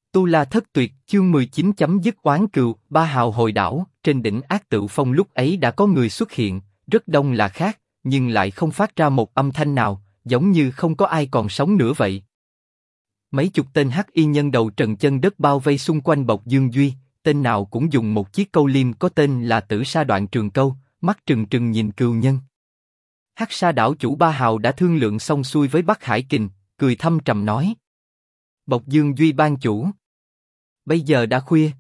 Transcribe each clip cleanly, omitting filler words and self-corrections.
Tu La Thất Tuyệt, chương 19 chấm dứt oán cừu. Ba hào hồi đảo. Trên đỉnh Ác Tựu Phong lúc ấy đã có người xuất hiện, rất đông là khác, nhưng lại không phát ra một âm thanh nào, giống như không có ai còn sống nữa vậy. Mấy chục tên hắc y nhân đầu trần chân đất bao vây xung quanh Bộc Dương Duy, tên nào cũng dùng một chiếc câu liêm có tên là Tử Sa Đoạn Trường Câu, mắt trừng trừng nhìn cừu nhân. Hắc Sa đảo chủ Ba Hào đã thương lượng xong xuôi với Bắc Hải Kình, cười thâm trầm nói: Bộc Dương Duy ban chủ, bây giờ đã khuya,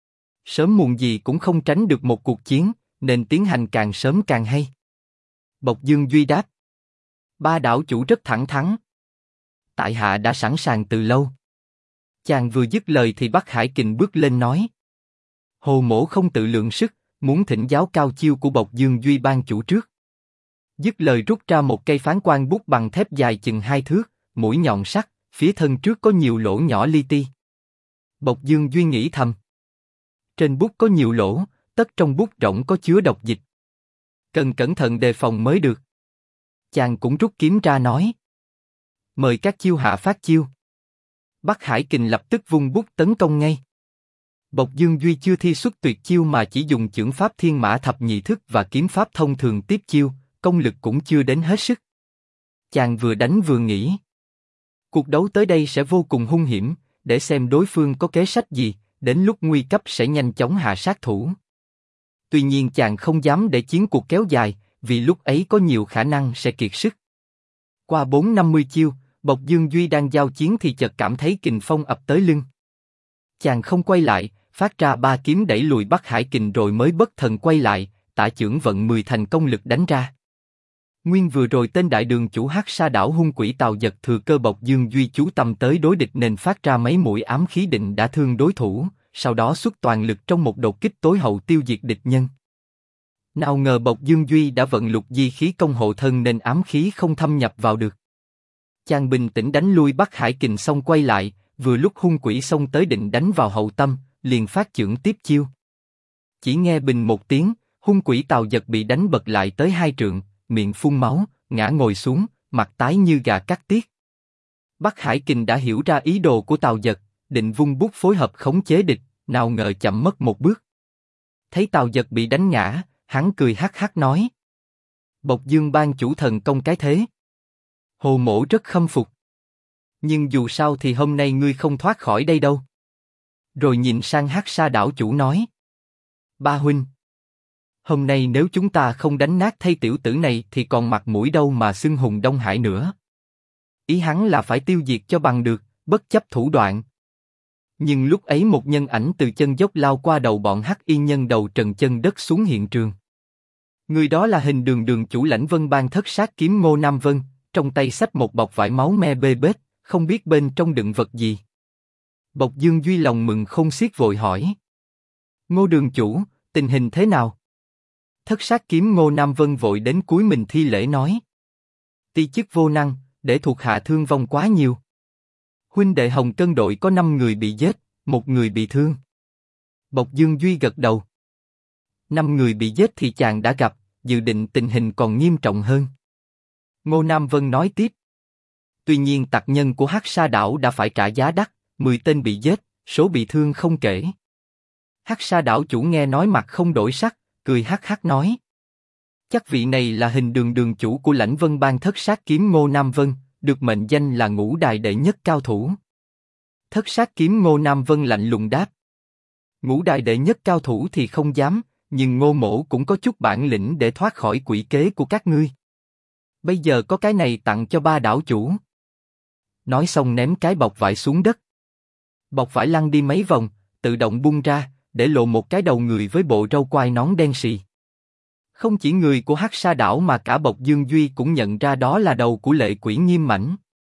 sớm muộn gì cũng không tránh được một cuộc chiến, nên tiến hành càng sớm càng hay. Bộc Dương Duy đáp: Ba đảo chủ rất thẳng thắn, tại hạ đã sẵn sàng từ lâu. Chàng vừa dứt lời thì Bắc Hải Kình bước lên nói: Hồ mỗ không tự lượng sức, muốn thỉnh giáo cao chiêu của Bộc Dương Duy ban chủ trước. Dứt lời rút ra một cây phán quan bút bằng thép dài chừng 2 thước, mũi nhọn sắc, phía thân trước có nhiều lỗ nhỏ li ti. Bộc Dương Duy nghĩ thầm: trên bút có nhiều lỗ, tất trong bút rỗng có chứa độc dịch. Cần cẩn thận đề phòng mới được. Chàng cũng rút kiếm ra nói: mời các chiêu hạ phát chiêu. Bắc Hải Kình lập tức vung bút tấn công ngay. Bộc Dương Duy chưa thi xuất tuyệt chiêu mà chỉ dùng chưởng pháp Thiên Mã Thập Nhị Thức và kiếm pháp thông thường tiếp chiêu, công lực cũng chưa đến hết sức. Chàng vừa đánh vừa nghĩ: cuộc đấu tới đây sẽ vô cùng hung hiểm, để xem đối phương có kế sách gì, đến lúc nguy cấp sẽ nhanh chóng hạ sát thủ. Tuy nhiên chàng không dám để chiến cuộc kéo dài, vì lúc ấy có nhiều khả năng sẽ kiệt sức. Qua 4-50 chiêu, Bộc Dương Duy đang giao chiến thì chợt cảm thấy kình phong ập tới lưng. Chàng không quay lại, phát ra 3 kiếm đẩy lùi Bắc Hải Kình rồi mới bất thần quay lại, tả chưởng vận 10 thành công lực đánh ra. Nguyên vừa rồi tên đại đường chủ Hắc Sa đảo hung quỷ Tào Dật thừa cơ Bộc Dương Duy chú tâm tới đối địch nên phát ra mấy mũi ám khí định đã thương đối thủ, sau đó xuất toàn lực trong một đột kích tối hậu tiêu diệt địch nhân. Nào ngờ Bộc Dương Duy đã vận lục di khí công hộ thân nên ám khí không thâm nhập vào được. Chàng bình tĩnh đánh lui Bắc Hải Kình xong quay lại, vừa lúc hung quỷ xông tới định đánh vào hậu tâm, liền phát chưởng tiếp chiêu. Chỉ nghe bình một tiếng, hung quỷ Tào Dật bị đánh bật lại tới 2 trượng, miệng phun máu, ngã ngồi xuống, mặt tái như gà cắt tiết. Bắc Hải Kình đã hiểu ra ý đồ của Tào Dật, định vung bút phối hợp khống chế địch, nào ngờ chậm mất một bước. Thấy Tào Dật bị đánh ngã, hắn cười hắc hắc nói: Bộc Dương ban chủ thần công cái thế, Hồ mỗ rất khâm phục. Nhưng dù sao thì hôm nay ngươi không thoát khỏi đây đâu. Rồi nhìn sang Hắc Sa đảo chủ nói: Ba huynh, hôm nay nếu chúng ta không đánh nát thay tiểu tử này thì còn mặt mũi đâu mà xưng hùng Đông Hải nữa. Ý hắn là phải tiêu diệt cho bằng được, bất chấp thủ đoạn. Nhưng lúc ấy một nhân ảnh từ chân dốc lao qua đầu bọn hắc y nhân đầu trần chân đất xuống hiện trường. Người đó là Hình Đường đường chủ Lãnh Vân Bang Thất Sát Kiếm Ngô Nam Vân, trong tay xách một bọc vải máu me bê bết, không biết bên trong đựng vật gì. Bộc Dương Duy lòng mừng khôn xiết vội hỏi: Ngô đường chủ, tình hình thế nào? Thất Sát Kiếm Ngô Nam Vân vội đến cúi mình thi lễ nói: Ti chức vô năng, để thuộc hạ thương vong quá nhiều. Huynh đệ Hồng Cân đội có 5 người bị giết, 1 người bị thương. Bộc Dương Duy gật đầu. 5 người bị giết thì chàng đã gặp, dự định tình hình còn nghiêm trọng hơn. Ngô Nam Vân nói tiếp: Tuy nhiên tặc nhân của Hắc Sa đảo đã phải trả giá đắt, 10 tên bị giết, số bị thương không kể. Hắc Sa đảo chủ nghe nói mặt không đổi sắc, cười hắc hắc nói: Chắc vị này là Hình Đường đường chủ của Lãnh Vân Bang Thất Sát Kiếm Ngô Nam Vân, được mệnh danh là ngũ đài đệ nhất cao thủ. Thất Sát Kiếm Ngô Nam Vân lạnh lùng đáp: Ngũ đài đệ nhất cao thủ thì không dám, nhưng Ngô mỗ cũng có chút bản lĩnh để thoát khỏi quỷ kế của các ngươi. Bây giờ có cái này tặng cho ba đảo chủ. Nói xong ném cái bọc vải xuống đất. Bọc vải lăn đi mấy vòng, tự động bung ra, để lộ một cái đầu người với bộ râu quai nón đen sì. Không chỉ người của Hắc Sa đảo mà cả Bộc Dương Duy cũng nhận ra đó là đầu của lệ quỷ Nghiêm Mãnh.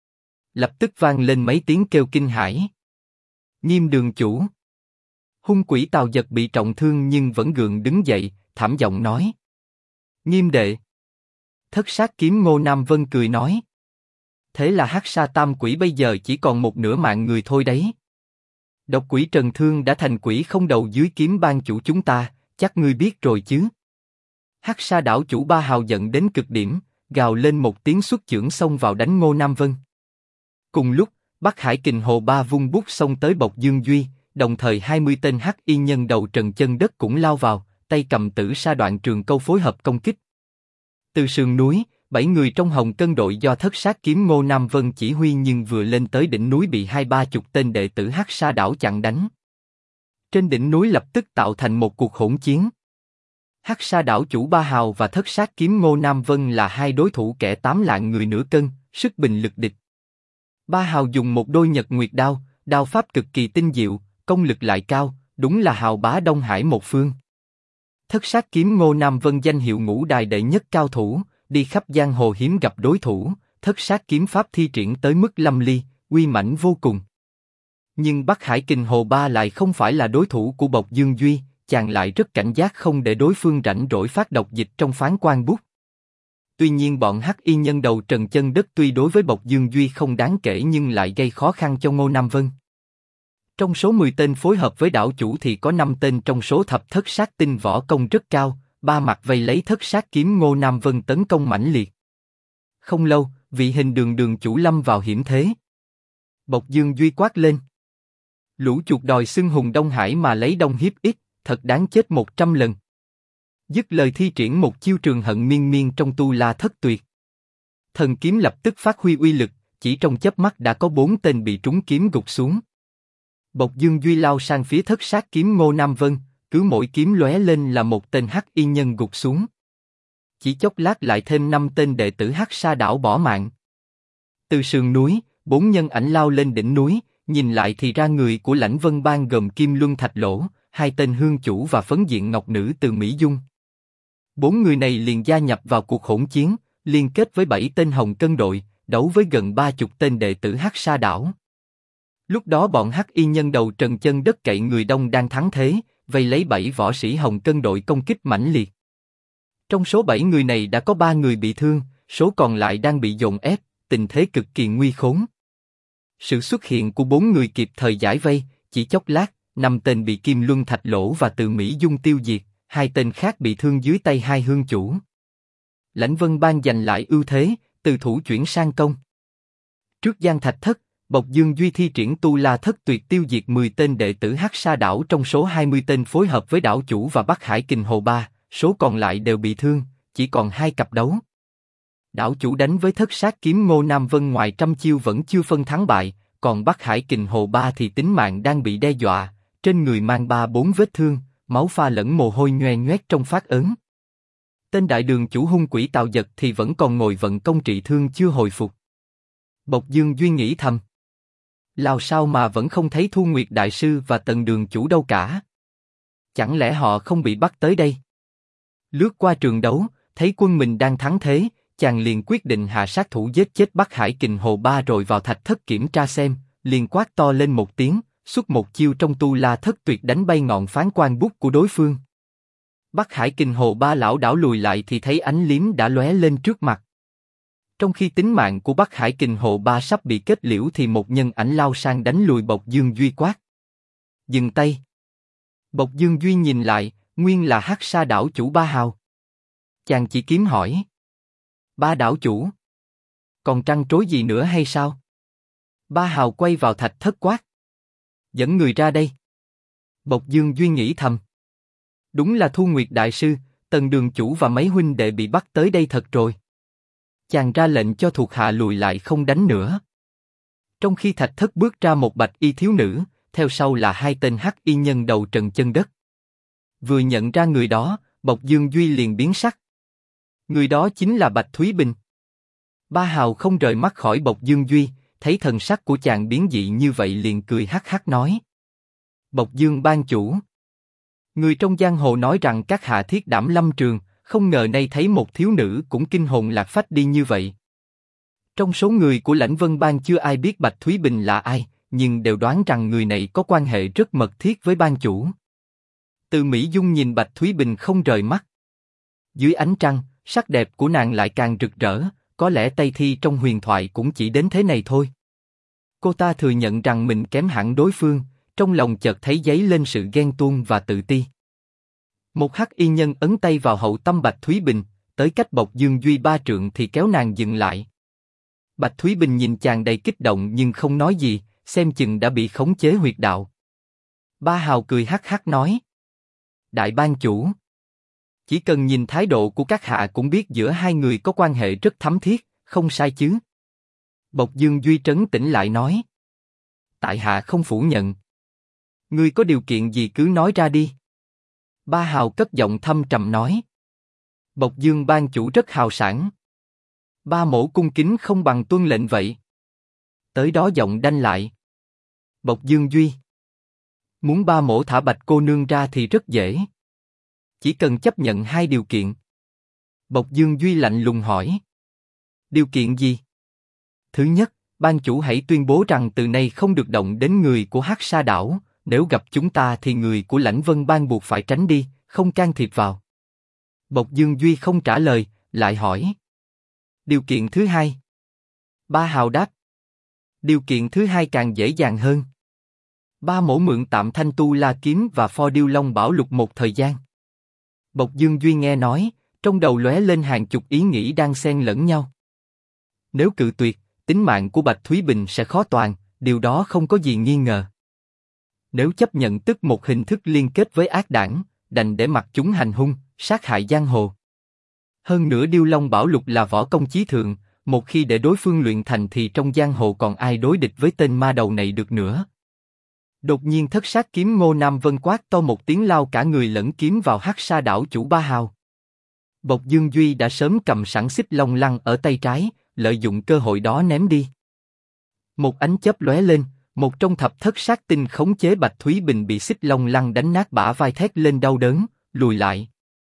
Lập tức vang lên mấy tiếng kêu kinh hãi. Nghiêm đường chủ. Hung quỷ Tào Dật bị trọng thương nhưng vẫn gượng đứng dậy, thảm giọng nói: Nghiêm đệ. Thất Sát Kiếm Ngô Nam Vân cười nói: Thế là Hắc Sa tam quỷ bây giờ chỉ còn một nửa mạng người thôi đấy. Độc quỷ Trần Thương đã thành quỷ không đầu dưới kiếm ban chủ chúng ta, chắc ngươi biết rồi chứ. Hắc Sa đảo chủ Ba Hào giận đến cực điểm, gào lên một tiếng xuất chưởng xông vào đánh Ngô Nam Vân. Cùng lúc, Bắc Hải Kình Hồ Ba vung bút xông tới Bộc Dương Duy, đồng thời 20 tên hắc y nhân đầu trần chân đất cũng lao vào, tay cầm tử sa đoạn trường câu phối hợp công kích. Từ sườn núi, 7 người trong Hồng Cân đội do Thất Sát Kiếm Ngô Nam Vân chỉ huy nhưng vừa lên tới đỉnh núi bị 20-30 tên đệ tử Hắc Sa Đảo chặn đánh. Trên đỉnh núi lập tức tạo thành một cuộc hỗn chiến. Hắc Sa Đảo chủ Ba Hào và Thất Sát Kiếm Ngô Nam Vân là hai đối thủ kẻ 8 lạng người nửa cân, sức bình lực địch. Ba Hào dùng một đôi Nhật Nguyệt đao, đao pháp cực kỳ tinh diệu, công lực lại cao, đúng là hào bá Đông Hải một phương. Thất Sát Kiếm Ngô Nam Vân danh hiệu ngũ đài đệ nhất cao thủ, đi khắp giang hồ hiếm gặp đối thủ, Thất Sát kiếm pháp thi triển tới mức lâm ly, uy mãnh vô cùng. Nhưng Bắc Hải Kình Hồ Ba lại không phải là đối thủ của Bộc Dương Duy, chàng lại rất cảnh giác không để đối phương rảnh rỗi phát độc dịch trong phán quan bút. Tuy nhiên bọn hắc y nhân đầu trần chân đất tuy đối với Bộc Dương Duy không đáng kể nhưng lại gây khó khăn cho Ngô Nam Vân. Trong số 10 tên phối hợp với đảo chủ thì có 5 tên trong số thập thất sát tinh võ công rất cao, ba mặt vây lấy Thất Sát kiếm Ngô Nam Vân tấn công mãnh liệt. Không lâu, vị Hình Đường đường chủ lâm vào hiểm thế. Bộc Dương Duy quát lên: lũ chuột đòi xưng hùng Đông Hải mà lấy đông hiếp ít, thật đáng chết 100 lần. Dứt lời thi triển một chiêu trường hận miên miên trong Tu La Thất Tuyệt. Thần kiếm lập tức phát huy uy lực, chỉ trong chớp mắt đã có 4 tên bị trúng kiếm gục xuống. Bộc Dương Duy lao sang phía Thất Sát kiếm Ngô Nam Vân, cứ mỗi kiếm lóe lên là một tên hắc y nhân gục xuống. Chỉ chốc lát lại thêm 5 tên đệ tử Hắc Sa Đảo bỏ mạng. Từ sườn núi, 4 nhân ảnh lao lên đỉnh núi, nhìn lại thì ra người của Lãnh Vân Bang gồm Kim Luân Thạch Lỗ, 2 tên hương chủ và Phấn Diện Ngọc Nữ từ Mỹ Dung. 4 người này liền gia nhập vào cuộc hỗn chiến, liên kết với 7 tên Hồng Cân đội, đấu với gần 30 tên đệ tử Hắc Sa Đảo. Lúc đó bọn hắc y nhân đầu trần chân đất cậy người đông đang thắng thế, vây lấy 7 võ sĩ Hồng Cân đội công kích mãnh liệt. Trong số 7 người này đã có 3 người bị thương, số còn lại đang bị dồn ép, tình thế cực kỳ nguy khốn. Sự xuất hiện của 4 người kịp thời giải vây, chỉ chốc lát, 5 tên bị Kim Luân Thạch Lỗ và Từ Mỹ Dung tiêu diệt, 2 tên khác bị thương dưới tay 2 hương chủ. Lãnh Vân Bang giành lại ưu thế, từ thủ chuyển sang công. Trước Giang Thạch Thất, Bộc Dương Duy thi triển Tu La Thất Tuyệt tiêu diệt 10 tên đệ tử Hắc Sa Đảo trong số 20 tên phối hợp với đảo chủ và Bắc Hải Kình Hồ Ba, số còn lại đều bị thương, chỉ còn 2 cặp đấu. Đảo chủ đánh với Thất Sát kiếm Ngô Nam Vân ngoài trăm chiêu vẫn chưa phân thắng bại, còn Bắc Hải Kình Hồ Ba thì tính mạng đang bị đe dọa, trên người mang 3-4 vết thương, máu pha lẫn mồ hôi nhoe nhoét trong phát ấn. Tên đại đường chủ hung quỷ Tào Dật thì vẫn còn ngồi vận công trị thương chưa hồi phục. Bộc Dương Duy nghĩ thầm: làm sao mà vẫn không thấy Thu Nguyệt Đại Sư và Tần Đường chủ đâu cả? Chẳng lẽ họ không bị bắt tới đây? Lướt qua trường đấu, thấy quân mình đang thắng thế, chàng liền quyết định hạ sát thủ giết chết Bắc Hải Kình Hồ Ba rồi vào thạch thất kiểm tra xem, liền quát to lên một tiếng, xuất một chiêu trong Tu La Thất Tuyệt đánh bay ngọn phán quan bút của đối phương. Bắc Hải Kình Hồ Ba lảo đảo lùi lại thì thấy ánh liếm đã lóe lên trước mặt. Trong khi tính mạng của Bắc Hải Kình Hồ Ba sắp bị kết liễu thì một nhân ảnh lao sang đánh lùi Bộc Dương Duy quát: dừng tay! Bộc Dương Duy nhìn lại, nguyên là Hắc Sa đảo chủ Ba Hào. Chàng chỉ kiếm hỏi: Ba đảo chủ, còn trăn trối gì nữa hay sao? Ba Hào quay vào thạch thất quát: dẫn người ra đây. Bộc Dương Duy nghĩ thầm: đúng là Thu Nguyệt Đại Sư, Tần Đường chủ và mấy huynh đệ bị bắt tới đây thật rồi. Chàng ra lệnh cho thuộc hạ lùi lại không đánh nữa. Trong khi thạch thất bước ra một bạch y thiếu nữ, theo sau là 2 tên hắc y nhân đầu trần chân đất. Vừa nhận ra người đó, Bộc Dương Duy liền biến sắc. Người đó chính là Bạch Thúy Bình. Ba Hào không rời mắt khỏi Bộc Dương Duy, thấy thần sắc của chàng biến dị như vậy liền cười hắc hắc nói: Bộc Dương ban chủ, người trong giang hồ nói rằng các hạ thiết đảm lâm trường, không ngờ nay thấy một thiếu nữ cũng kinh hồn lạc phách đi như vậy. Trong số người của Lãnh Vân Bang chưa ai biết Bạch Thúy Bình là ai, nhưng đều đoán rằng người này có quan hệ rất mật thiết với ban chủ. Từ Mỹ Dung nhìn Bạch Thúy Bình không rời mắt. Dưới ánh trăng, sắc đẹp của nàng lại càng rực rỡ, có lẽ Tây Thi trong huyền thoại cũng chỉ đến thế này thôi. Cô ta thừa nhận rằng mình kém hẳn đối phương, trong lòng chợt thấy dấy lên sự ghen tuông và tự ti. Một hắc y nhân ấn tay vào hậu tâm Bạch Thúy Bình, tới cách Bộc Dương Duy 3 trượng thì kéo nàng dừng lại. Bạch Thúy Bình nhìn chàng đầy kích động nhưng không nói gì, xem chừng đã bị khống chế huyệt đạo. Ba Hào cười hắc hắc nói: Đại ban chủ, chỉ cần nhìn thái độ của các hạ cũng biết giữa hai người có quan hệ rất thắm thiết, không sai chứ? Bộc Dương Duy trấn tĩnh lại nói: Tại hạ không phủ nhận. Ngươi có điều kiện gì cứ nói ra đi. Ba Hào cất giọng thâm trầm nói: Bộc Dương ban chủ rất hào sảng. Ba mỗ cung kính không bằng tuân lệnh vậy. Tới đó giọng đanh lại. Bộc Dương Duy, muốn ba mỗ thả Bạch cô nương ra thì rất dễ. Chỉ cần chấp nhận hai điều kiện. Bộc Dương Duy lạnh lùng hỏi: Điều kiện gì? Thứ nhất, ban chủ hãy tuyên bố rằng từ nay không được động đến người của Hắc Sa đảo, nếu gặp chúng ta thì người của Lãnh Vân Bang buộc phải tránh đi, không can thiệp vào. Bộc Dương Duy không trả lời, lại hỏi: Điều kiện thứ hai? Ba Hào đáp: Điều kiện thứ hai càng dễ dàng hơn. Ba mỗ mượn tạm Thanh Tu La kiếm và Pho Điêu Long Bảo Lục một thời gian. Bộc Dương Duy nghe nói, trong đầu lóe lên hàng chục ý nghĩ đang xen lẫn nhau. Nếu cự tuyệt, tính mạng của Bạch Thúy Bình sẽ khó toàn, điều đó không có gì nghi ngờ. Nếu chấp nhận tức một hình thức liên kết với ác đảng, đành để mặc chúng hành hung, sát hại giang hồ. Hơn nữa Điêu Long Bảo Lục là võ công chí thượng, một khi để đối phương luyện thành thì trong giang hồ còn ai đối địch với tên ma đầu này được nữa. Đột nhiên Thất Sát kiếm Ngô Nam Vân quát to một tiếng lao cả người lẫn kiếm vào Hắc Sa đảo chủ Ba Hào. Bộc Dương Duy đã sớm cầm sẵn xích long lăng ở tay trái, lợi dụng cơ hội đó ném đi. Một ánh chớp lóe lên, một trong thập thất sát tinh khống chế Bạch Thúy Bình bị xích long lăng đánh nát bả vai thét lên đau đớn, lùi lại.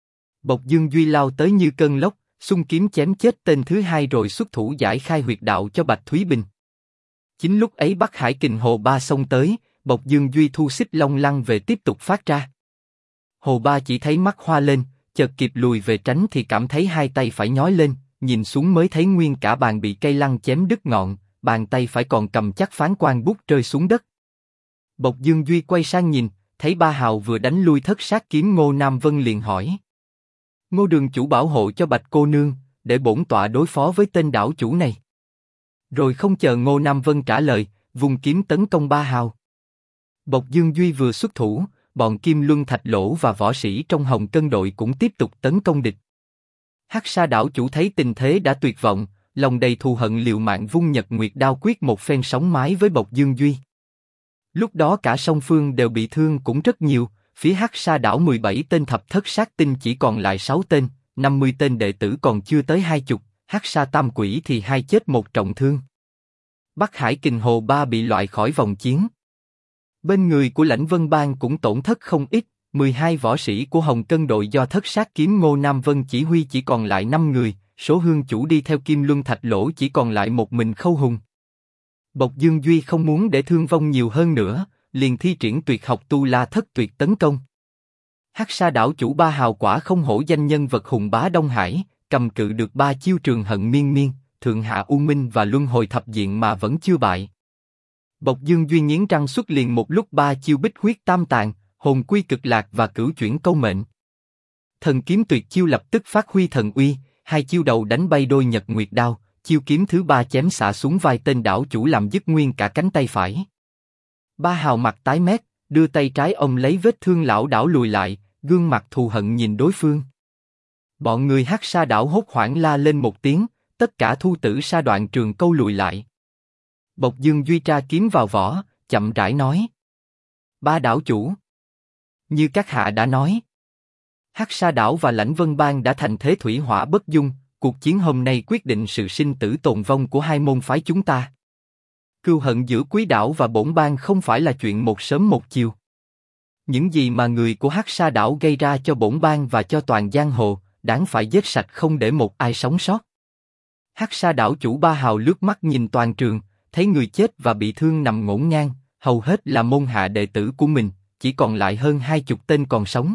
Bộc Dương Duy lao tới như cơn lốc, xung kiếm chém chết tên thứ hai rồi xuất thủ giải khai huyệt đạo cho Bạch Thúy Bình. Chính lúc ấy Bắc Hải Kình Hồ Ba xông tới, Bộc Dương Duy thu xích long lăng về tiếp tục phát ra. Hồ Ba chỉ thấy mắt hoa lên, chợt kịp lùi về tránh thì cảm thấy hai tay phải nhói lên, nhìn xuống mới thấy nguyên cả bàn bị cây lăng chém đứt ngọn, bàn tay phải còn cầm chắc phán quan bút rơi xuống đất. Bộc Dương Duy quay sang nhìn, thấy Ba Hào vừa đánh lui Thất Sát kiếm Ngô Nam Vân liền hỏi: Ngô đường chủ bảo hộ cho Bạch cô nương, để bổn tọa đối phó với tên đảo chủ này. Rồi không chờ Ngô Nam Vân trả lời, vung kiếm tấn công Ba Hào. Bộc Dương Duy vừa xuất thủ, bọn Kim Luân Thạch Lỗ và võ sĩ trong Hồng Cân đội cũng tiếp tục tấn công địch. Hắc Sa đảo chủ thấy tình thế đã tuyệt vọng, lòng đầy thù hận liều mạng vung Nhật Nguyệt đao quyết một phen sóng mái với Bộc Dương Duy. Lúc đó cả song phương đều bị thương cũng rất nhiều, phía Hắc Sa đảo 17 tên thập thất sát tinh chỉ còn lại 6 tên, 50 tên đệ tử còn chưa tới 20, Hắc Sa tam quỷ thì 2 chết 1 trọng thương. Bắc Hải Kình Hồ Ba bị loại khỏi vòng chiến. Bên người của Lãnh Vân Bang cũng tổn thất không ít, 12 võ sĩ của Hồng Cân đội do Thất Sát kiếm Ngô Nam Vân chỉ huy chỉ còn lại 5 người, số hương chủ đi theo Kim Luân Thạch Lỗ chỉ còn lại một mình Khâu Hùng. Bộc Dương Duy không muốn để thương vong nhiều hơn nữa, liền thi triển tuyệt học Tu La Thất Tuyệt tấn công. Hắc Sa đảo chủ Ba Hào quả không hổ danh nhân vật hùng bá Đông Hải, cầm cự được 3 chiêu Trường Hận Miên Miên, Thượng Hạ U Minh và Luân Hồi Thập Diện mà vẫn chưa bại. Bộc Dương Duy nghiến răng xuất liền một lúc 3 chiêu Bích Huyết Tam Tàn, Hồn Quy Cực Lạc và Cửu Chuyển Câu Mệnh. Thần kiếm tuyệt chiêu lập tức phát huy thần uy, 2 chiêu đầu đánh bay đôi Nhật Nguyệt đao, chiêu kiếm thứ 3 chém xạ xuống vai tên đảo chủ làm đứt nguyên cả cánh tay phải. Ba Hào mặt tái mét, đưa tay trái ôm lấy vết thương lão đảo lùi lại, gương mặt thù hận nhìn đối phương. Bọn người Hắc Sa đảo hốt hoảng la lên một tiếng, tất cả thu tử sa đoạn trường câu lùi lại. Bộc Dương Duy tra kiếm vào vỏ, chậm rãi nói: Ba đảo chủ, như các hạ đã nói, Hắc Sa đảo và Lãnh Vân Bang đã thành thế thủy hỏa bất dung, cuộc chiến hôm nay quyết định sự sinh tử tồn vong của hai môn phái chúng ta. Cừu hận giữa Quý đảo và bổn bang không phải là chuyện một sớm một chiều. Những gì mà người của Hắc Sa đảo gây ra cho bổn bang và cho toàn giang hồ, đáng phải giết sạch không để một ai sống sót. Hắc Sa đảo chủ Ba Hào lướt mắt nhìn toàn trường, thấy người chết và bị thương nằm ngổn ngang, hầu hết là môn hạ đệ tử của mình, chỉ còn lại hơn 20 tên còn sống.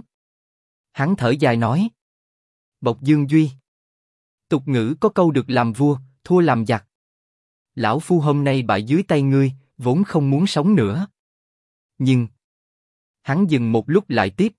Hắn thở dài nói: Bộc Dương Duy, tục ngữ có câu được làm vua, thua làm giặc. Lão phu hôm nay bại dưới tay ngươi, vốn không muốn sống nữa. Nhưng hắn dừng một lúc lại tiếp: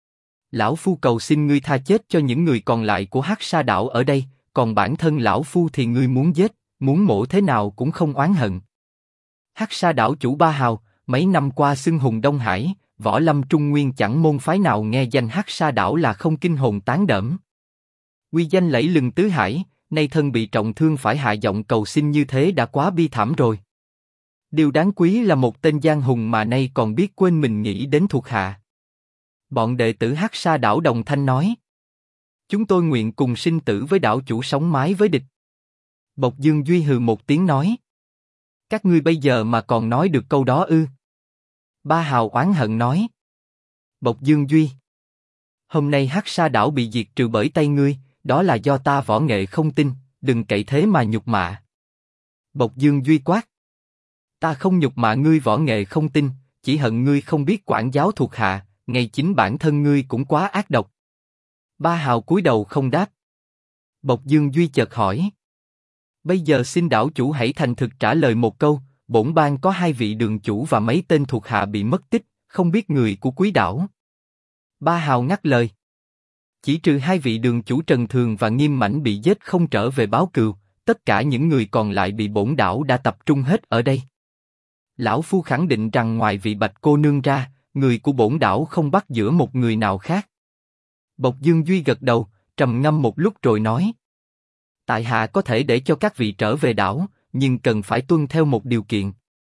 Lão phu cầu xin ngươi tha chết cho những người còn lại của Hắc Sa đảo ở đây, còn bản thân lão phu thì ngươi muốn giết, muốn mổ thế nào cũng không oán hận. Hắc Sa đảo chủ Ba Hào, mấy năm qua xưng hùng Đông Hải, võ lâm Trung Nguyên chẳng môn phái nào nghe danh Hắc Sa đảo là không kinh hồn tán đẫm. Uy danh lẫy lừng tứ hải, nay thân bị trọng thương phải hạ giọng cầu xin như thế đã quá bi thảm rồi. Điều đáng quý là một tên giang hùng mà nay còn biết quên mình nghĩ đến thuộc hạ. Bọn đệ tử Hắc Sa đảo đồng thanh nói: chúng tôi nguyện cùng sinh tử với đảo chủ sống mái với địch. Bộc Dương Duy hừ một tiếng nói: các ngươi bây giờ mà còn nói được câu đó ư? Ba Hào oán hận nói: Bộc Dương Duy, hôm nay Hắc Sa đảo bị diệt trừ bởi tay ngươi, đó là do ta võ nghệ không tin, đừng cậy thế mà nhục mạ. Bộc Dương Duy quát: ta không nhục mạ ngươi võ nghệ không tin, chỉ hận ngươi không biết quản giáo thuộc hạ, ngay chính bản thân ngươi cũng quá ác độc. Ba Hào cúi đầu không đáp. Bộc Dương Duy chợt hỏi: bây giờ xin đảo chủ hãy thành thực trả lời một câu, bổn bang có 2 vị đường chủ và mấy tên thuộc hạ bị mất tích, không biết người của quý đảo. Ba Hào ngắt lời: chỉ trừ 2 vị đường chủ Trần Thường và Nghiêm Mãnh bị giết không trở về báo cừu, tất cả những người còn lại bị bổn đảo đã tập trung hết ở đây. Lão phu khẳng định rằng ngoài vị Bạch cô nương ra, người của bổn đảo không bắt giữa một người nào khác. Bộc Dương Duy gật đầu, trầm ngâm một lúc rồi nói: tại hạ có thể để cho các vị trở về đảo, nhưng cần phải tuân theo một điều kiện.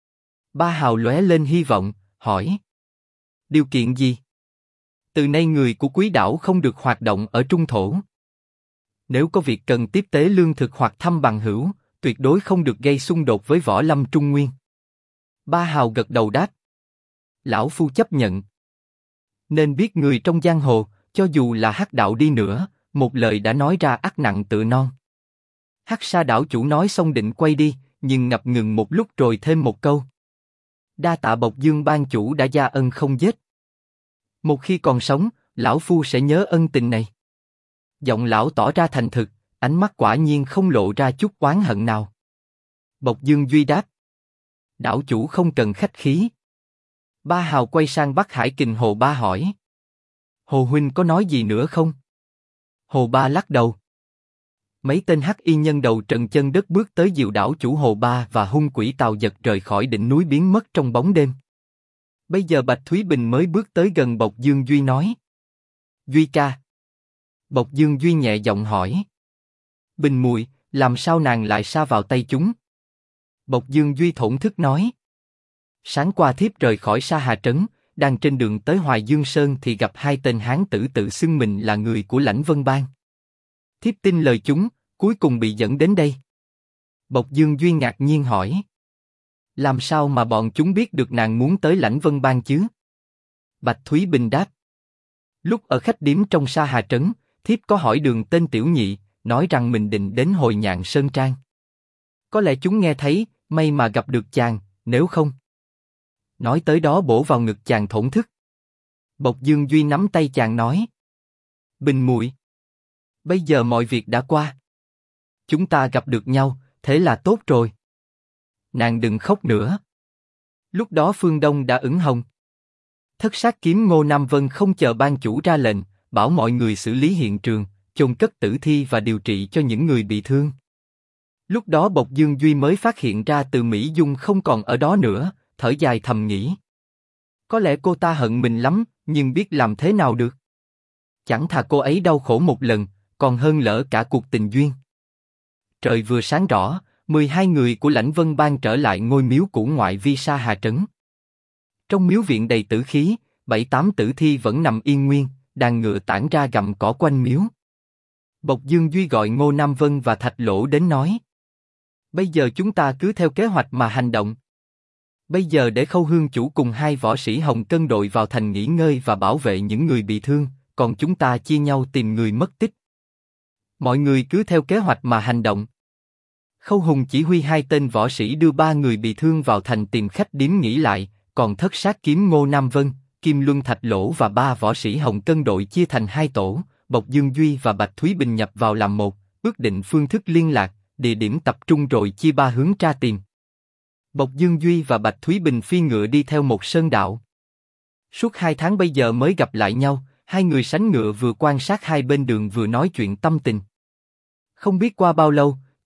Ba Hào lóe lên hy vọng, hỏi: điều kiện gì? Từ nay người của quý đảo không được hoạt động ở trung thổ. Nếu có việc cần tiếp tế lương thực hoặc thăm bằng hữu, tuyệt đối không được gây xung đột với võ lâm Trung Nguyên. Ba Hào gật đầu đáp: lão phu chấp nhận. Nên biết người trong giang hồ, cho dù là hắc đạo đi nữa, một lời đã nói ra ắt nặng tựa non. Hắc Sa đảo chủ nói xong định quay đi, nhưng ngập ngừng một lúc rồi thêm một câu: đa tạ Bộc Dương ban chủ đã gia ân không giết. Một khi còn sống, lão phu sẽ nhớ ân tình này. Giọng lão tỏ ra thành thực, ánh mắt quả nhiên không lộ ra chút oán hận nào. Bộc Dương Duy đáp: đảo chủ không cần khách khí. Ba Hào quay sang Bắc Hải Kình Hồ Ba hỏi: Hồ huynh có nói gì nữa không? Hồ Ba lắc đầu. Mấy tên hắc y nhân đầu trần chân đất bước tới dìu đảo chủ Hồ Ba và hung quỷ Tào Giật rời khỏi đỉnh núi biến mất trong bóng đêm. Bây giờ Bạch Thúy Bình mới bước tới gần Bộc Dương Duy nói: Duy ca. Bộc Dương Duy nhẹ giọng hỏi: Bình muội, làm sao nàng lại sa vào tay chúng? Bộc Dương Duy thổn thức nói: sáng qua thiếp rời khỏi Sa Hà Trấn, đang trên đường tới Hoài Dương Sơn thì gặp 2 tên hán tử tự xưng mình là người của Lãnh Vân Bang. Thiếp tin lời chúng, cuối cùng bị dẫn đến đây. Bộc Dương Duy ngạc nhiên hỏi: làm sao mà bọn chúng biết được nàng muốn tới Lãnh Vân Bang chứ? Bạch Thúy Bình đáp: lúc ở khách điếm trong Sa Hà Trấn, thiếp có hỏi đường tên Tiểu Nhị, nói rằng mình định đến Hồi Nhạn Sơn Trang. Có lẽ chúng nghe thấy, may mà gặp được chàng, nếu không. Nói tới đó bổ vào ngực chàng thổn thức. Bộc Dương Duy nắm tay chàng nói: Bình muội, bây giờ mọi việc đã qua. Chúng ta gặp được nhau, thế là tốt rồi. Nàng đừng khóc nữa. Lúc đó phương Đông đã ửng hồng. Thất sát kiếm Ngô Nam Vân không chờ ban chủ ra lệnh, bảo mọi người xử lý hiện trường, chôn cất tử thi và điều trị cho những người bị thương. Lúc đó Bộc Dương Duy mới phát hiện ra Từ Mỹ Dung không còn ở đó nữa, thở dài thầm nghĩ: có lẽ cô ta hận mình lắm, nhưng biết làm thế nào được. Chẳng thà cô ấy đau khổ một lần, còn hơn lỡ cả cuộc tình duyên. Trời vừa sáng rõ, 12 người của Lãnh Vân Bang trở lại ngôi miếu cũ ngoại vi Sa Hà Trấn. Trong miếu viện đầy tử khí, 7-8 tử thi vẫn nằm yên nguyên, đàn ngựa tản ra gặm cỏ quanh miếu. Bộc Dương Duy gọi Ngô Nam Vân và Thạch Lỗ đến nói: bây giờ chúng ta cứ theo kế hoạch mà hành động. Bây giờ để Khâu Hương chủ cùng 2 võ sĩ Hồng Cân đội vào thành nghỉ ngơi và bảo vệ những người bị thương, còn chúng ta chia nhau tìm người mất tích. Mọi người cứ theo kế hoạch mà hành động. Khâu Hùng chỉ huy 2 tên võ sĩ đưa 3 người bị thương vào thành tìm khách điếm nghỉ lại, còn Thất sát kiếm Ngô Nam Vân, Kim Luân Thạch Lỗ và 3 võ sĩ Hồng Cân đội chia thành 2 tổ, Bộc Dương Duy và Bạch Thúy Bình nhập vào làm một, ước định phương thức liên lạc, địa điểm tập trung rồi chia 3 hướng tra tìm. Bộc Dương Duy và Bạch Thúy Bình phi ngựa đi theo một sơn đạo. Suốt 2 tháng bây giờ mới gặp lại nhau, 2 người sánh ngựa vừa quan sát hai bên đường vừa nói chuyện tâm tình. Không biết qua bao lâu,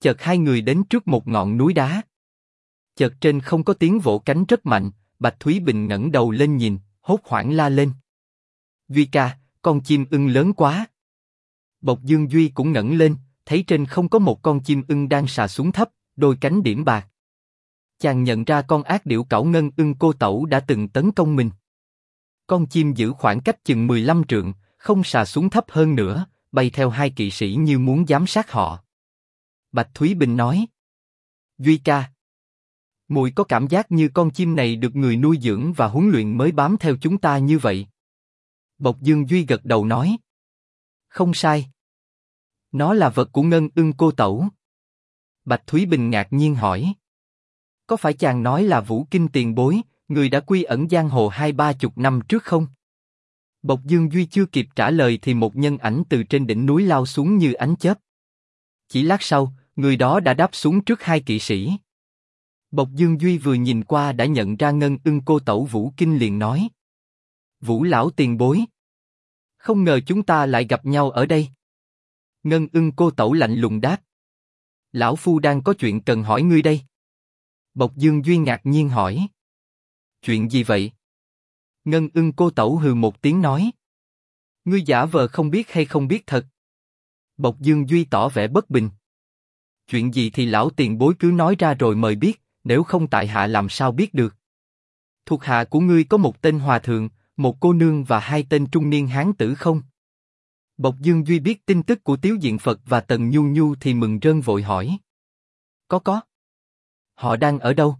Chợt hai người đến trước một ngọn núi đá. Chợt trên không có tiếng vỗ cánh rất mạnh, Bạch Thúy Bình ngẩng đầu lên nhìn, hốt hoảng la lên. Duy ca, con chim ưng lớn quá. Bộc Dương Duy cũng ngẩng lên, thấy trên không có một con chim ưng đang xà xuống thấp, đôi cánh điểm bạc. Chàng nhận ra con ác điểu cẩu ngân ưng cô tẩu đã từng tấn công mình. Con chim giữ khoảng cách chừng 15 trượng, không xà xuống thấp hơn nữa, bay theo hai kỵ sĩ như muốn giám sát họ. Bạch Thúy Bình nói. Duy ca, muội có cảm giác như con chim này được người nuôi dưỡng và huấn luyện mới bám theo chúng ta như vậy. Bộc Dương Duy gật đầu nói. Không sai. Nó là vật của ngân ưng cô tẩu. Bạch Thúy Bình ngạc nhiên hỏi. Có phải chàng nói là Vũ Kinh tiền bối, người đã quy ẩn giang hồ 20-30 năm trước không? Bộc Dương Duy chưa kịp trả lời thì một nhân ảnh từ trên đỉnh núi lao xuống như ánh chớp. Chỉ lát sau, người đó đã đáp xuống trước hai kỵ sĩ. Bộc Dương Duy vừa nhìn qua đã nhận ra ngân ưng cô tẩu Vũ Kinh liền nói. Vũ lão tiền bối. Không ngờ chúng ta lại gặp nhau ở đây. Ngân ưng cô tẩu lạnh lùng đáp. Lão phu đang có chuyện cần hỏi ngươi đây. Bộc Dương Duy ngạc nhiên hỏi. Chuyện gì vậy? Ngân ưng cô tẩu hừ một tiếng nói. Ngươi giả vờ không biết hay không biết thật? Bộc Dương Duy tỏ vẻ bất bình. Chuyện gì thì lão tiền bối cứ nói ra rồi mời biết, nếu không tại hạ làm sao biết được. Thuộc hạ của ngươi có một tên hòa thượng, một cô nương và hai tên trung niên hán tử không? Bộc Dương Duy biết tin tức của Tiếu Diện Phật và Tần Nhu Nhu thì mừng rơn vội hỏi. Có. Họ đang ở đâu?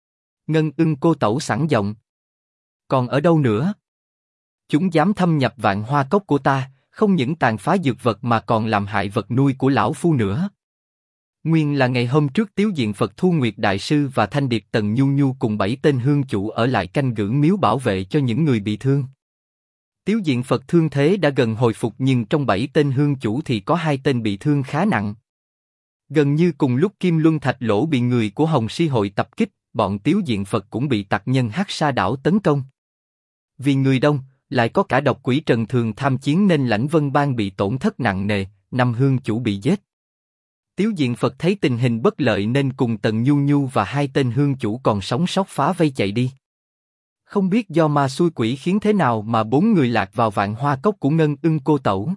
Ngân ưng cô tẩu sẵn giọng. Còn ở đâu nữa? Chúng dám thâm nhập Vạn Hoa Cốc của ta, không những tàn phá dược vật mà còn làm hại vật nuôi của lão phu nữa. Nguyên là ngày hôm trước Tiếu Diện Phật Thu Nguyệt Đại Sư và Thanh Điệp Tần Nhu Nhu cùng 7 tên hương chủ ở lại canh giữ miếu bảo vệ cho những người bị thương. Tiếu Diện Phật thương thế đã gần hồi phục nhưng trong 7 tên hương chủ thì có 2 tên bị thương khá nặng. Gần như cùng lúc Kim Luân Thạch Lỗ bị người của Hồng Si Hội tập kích, bọn Tiếu Diện Phật cũng bị tặc nhân Hắc Sa Đảo tấn công. Vì người đông, lại có cả độc quỷ Trần Thường tham chiến nên Lãnh Vân Bang bị tổn thất nặng nề, 5 hương chủ bị giết. Tiếu Diện Phật thấy tình hình bất lợi nên cùng Tần Nhu Nhu và 2 tên hương chủ còn sống sót phá vây chạy đi. Không biết do ma xui quỷ khiến thế nào mà 4 người lạc vào Vạn Hoa Cốc của ngân ưng cô tẩu.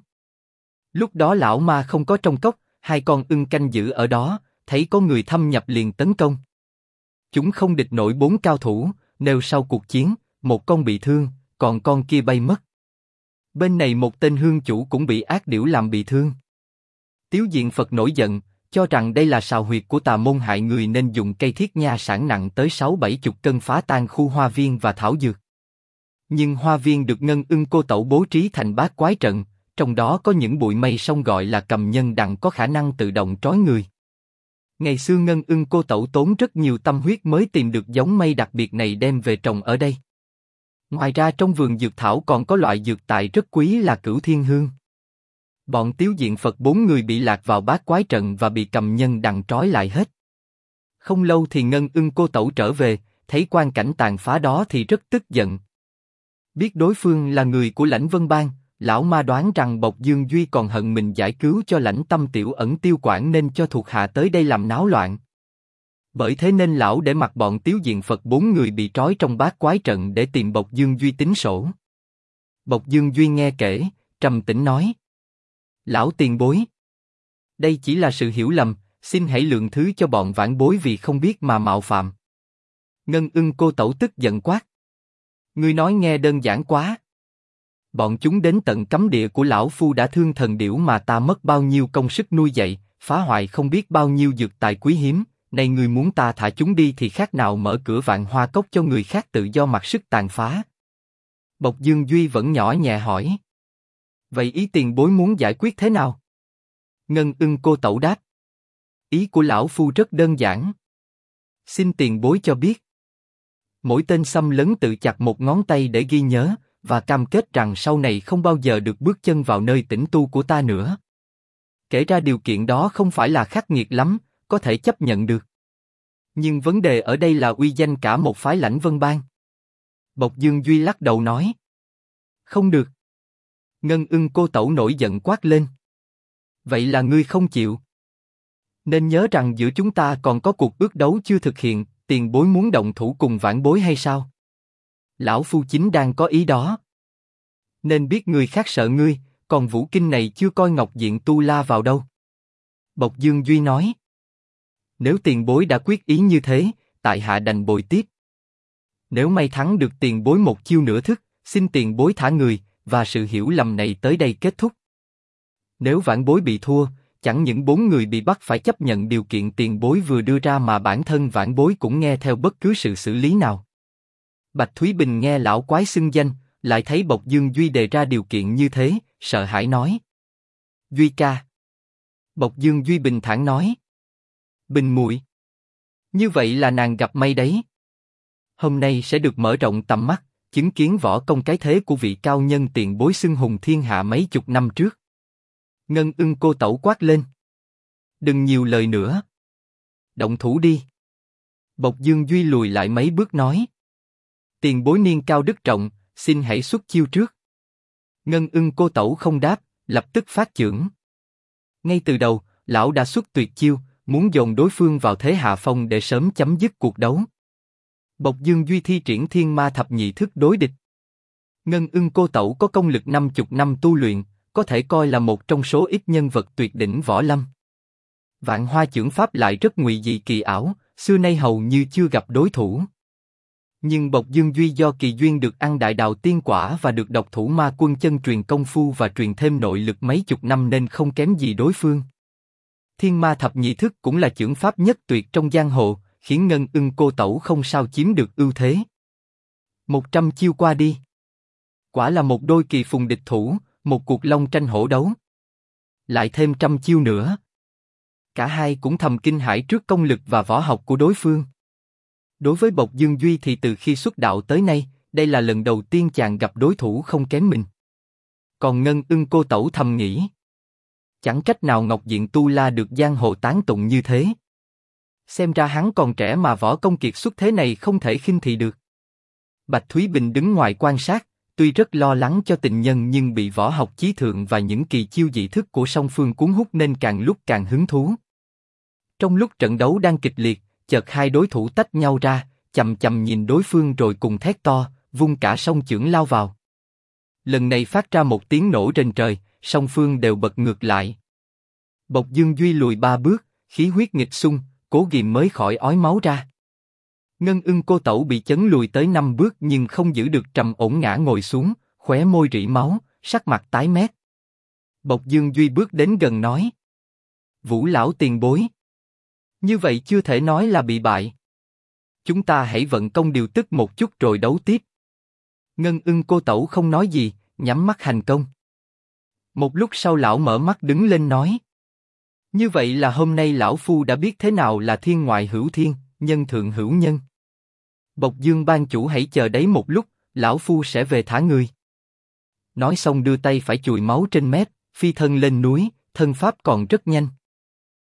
Lúc đó lão ma không có trong cốc, 2 con ưng canh giữ ở đó, thấy có người thâm nhập liền tấn công. Chúng không địch nổi 4 cao thủ, nếu sau cuộc chiến, một con bị thương, còn con kia bay mất. Bên này một tên hương chủ cũng bị ác điểu làm bị thương. Tiếu Diện Phật nổi giận, cho rằng đây là sào huyệt của tà môn hại người nên dùng cây thiết nha sản nặng tới 6-70 cân phá tan khu hoa viên và thảo dược. Nhưng hoa viên được ngân ưng cô tẩu bố trí thành bát quái trận, trong đó có những bụi mây sông gọi là cầm nhân đằng có khả năng tự động trói người. Ngày xưa ngân ưng cô tẩu tốn rất nhiều tâm huyết mới tìm được giống mây đặc biệt này đem về trồng ở đây. Ngoài ra trong vườn dược thảo còn có loại dược tài rất quý là Cửu Thiên Hương. Bọn Tiếu Diện Phật 4 người bị lạc vào bát quái trận và bị cầm nhân đằng trói lại hết. Không lâu thì ngân ưng cô tẩu trở về, thấy quang cảnh tàn phá đó thì rất tức giận. Biết đối phương là người của Lãnh Vân Bang, lão ma đoán rằng Bộc Dương Duy còn hận mình giải cứu cho Lãnh Tâm Tiểu Ẩn Tiêu Quản nên cho thuộc hạ tới đây làm náo loạn. Bởi thế nên lão để mặc bọn Tiếu Diện Phật 4 người bị trói trong bát quái trận để tìm Bộc Dương Duy tính sổ. Bộc Dương Duy nghe kể, trầm tĩnh nói. Lão tiền bối, đây chỉ là sự hiểu lầm, xin hãy lượng thứ cho bọn vãn bối vì không biết mà mạo phạm. Ngân ưng cô tẩu tức giận quát. Ngươi nói nghe đơn giản quá. Bọn chúng đến tận cấm địa của lão phu đã thương thần điểu mà ta mất bao nhiêu công sức nuôi dạy, phá hoại không biết bao nhiêu dược tài quý hiếm, nay ngươi muốn ta thả chúng đi thì khác nào mở cửa Vạn Hoa Cốc cho người khác tự do mặc sức tàn phá. Bộc Dương Duy vẫn nhỏ nhẹ hỏi. Vậy ý tiền bối muốn giải quyết thế nào? Ngân ưng cô tẩu đáp. Ý của lão phu rất đơn giản. Xin tiền bối cho biết. Mỗi tên xâm lấn tự chặt một ngón tay để ghi nhớ, và cam kết rằng sau này không bao giờ được bước chân vào nơi tĩnh tu của ta nữa. Kể ra điều kiện đó không phải là khắc nghiệt lắm, có thể chấp nhận được. Nhưng vấn đề ở đây là uy danh cả một phái Lãnh Vân Bang. Bộc Dương Duy lắc đầu nói. Không được. Ngân ưng cô tẩu nổi giận quát lên. Vậy là ngươi không chịu. Nên nhớ rằng giữa chúng ta còn có cuộc ước đấu chưa thực hiện, tiền bối muốn động thủ cùng vãn bối hay sao? Lão phu chính đang có ý đó. Nên biết người khác sợ ngươi, còn vũ kinh này chưa coi Ngọc Diện Tu La vào đâu. Bộc Dương Duy nói. Nếu tiền bối đã quyết ý như thế, tại hạ đành bồi tiếp. Nếu may thắng được tiền bối một chiêu nửa thức, xin tiền bối thả người, và sự hiểu lầm này tới đây kết thúc. Nếu vãn bối bị thua, chẳng những 4 người bị bắt phải chấp nhận điều kiện tiền bối vừa đưa ra mà bản thân vãn bối cũng nghe theo bất cứ sự xử lý nào. Bạch Thúy Bình nghe lão quái xưng danh, lại thấy Bộc Dương Duy đề ra điều kiện như thế, sợ hãi nói. Duy ca. Bộc Dương Duy bình thản nói. Bình muội. Như vậy là nàng gặp may đấy. Hôm nay sẽ được mở rộng tầm mắt, chứng kiến võ công cái thế của vị cao nhân tiền bối xưng hùng thiên hạ mấy chục năm trước. Ngân Ưng cô tẩu quát lên. Đừng nhiều lời nữa. Động thủ đi. Bộc Dương Duy lùi lại mấy bước nói. Tiền bối niên cao đức trọng, xin hãy xuất chiêu trước. Ngân Ưng cô tẩu không đáp, lập tức phát chưởng. Ngay từ đầu, lão đã xuất tuyệt chiêu, muốn dồn đối phương vào thế hạ phong để sớm chấm dứt cuộc đấu. Bộc Dương Duy thi triển Thiên Ma Thập Nhị Thức đối địch. Ngân Ưng cô tẩu có công lực 50 năm tu luyện, có thể coi là một trong số ít nhân vật tuyệt đỉnh võ lâm. Vạn Hoa chưởng pháp lại rất ngụy dị kỳ ảo, xưa nay hầu như chưa gặp đối thủ. Nhưng Bộc Dương Duy do kỳ duyên được ăn đại đạo tiên quả và được độc thủ ma quân chân truyền công phu và truyền thêm nội lực mấy chục năm nên không kém gì đối phương. Thiên Ma Thập Nhị Thức cũng là chưởng pháp nhất tuyệt trong giang hồ, khiến Ngân Ưng cô tẩu không sao chiếm được ưu thế. 100 chiêu qua đi. Quả là một đôi kỳ phùng địch thủ, một cuộc long tranh hổ đấu. Lại thêm 100 chiêu nữa. Cả hai cũng thầm kinh hãi trước công lực và võ học của đối phương. Đối với Bộc Dương Duy thì từ khi xuất đạo tới nay, đây là lần đầu tiên chàng gặp đối thủ không kém mình. Còn Ngân Ưng cô tẩu thầm nghĩ. Chẳng trách nào Ngọc Diện Tu La được giang hồ tán tụng như thế. Xem ra hắn còn trẻ mà võ công kiệt xuất thế này không thể khinh thị được. Bạch Thúy Bình đứng ngoài quan sát, tuy rất lo lắng cho tình nhân nhưng bị võ học chí thượng và những kỳ chiêu dị thức của song phương cuốn hút nên càng lúc càng hứng thú. Trong lúc trận đấu đang kịch liệt, chợt hai đối thủ tách nhau ra, chầm chầm nhìn đối phương rồi cùng thét to, vung cả song chưởng lao vào. Lần này phát ra một tiếng nổ rền trời, song phương đều bật ngược lại. Bộc Dương Duy lùi 3 bước, khí huyết nghịch xung, cố ghìm mới khỏi ói máu ra. Ngân Ưng cô tẩu bị chấn lùi tới 5 bước nhưng không giữ được trầm ổn ngã ngồi xuống, khóe môi rỉ máu, sắc mặt tái mét. Bộc Dương Duy bước đến gần nói. Vũ lão tiền bối. Như vậy chưa thể nói là bị bại. Chúng ta hãy vận công điều tức một chút rồi đấu tiếp. Ngân Ưng cô tẩu không nói gì, nhắm mắt hành công. Một lúc sau lão mở mắt đứng lên nói. Như vậy là hôm nay lão phu đã biết thế nào là thiên ngoại hữu thiên, nhân thượng hữu nhân. Bộc Dương ban chủ hãy chờ đấy một lúc, lão phu sẽ về thả người. Nói xong đưa tay phải chùi máu trên mép, phi thân lên núi, thân pháp còn rất nhanh.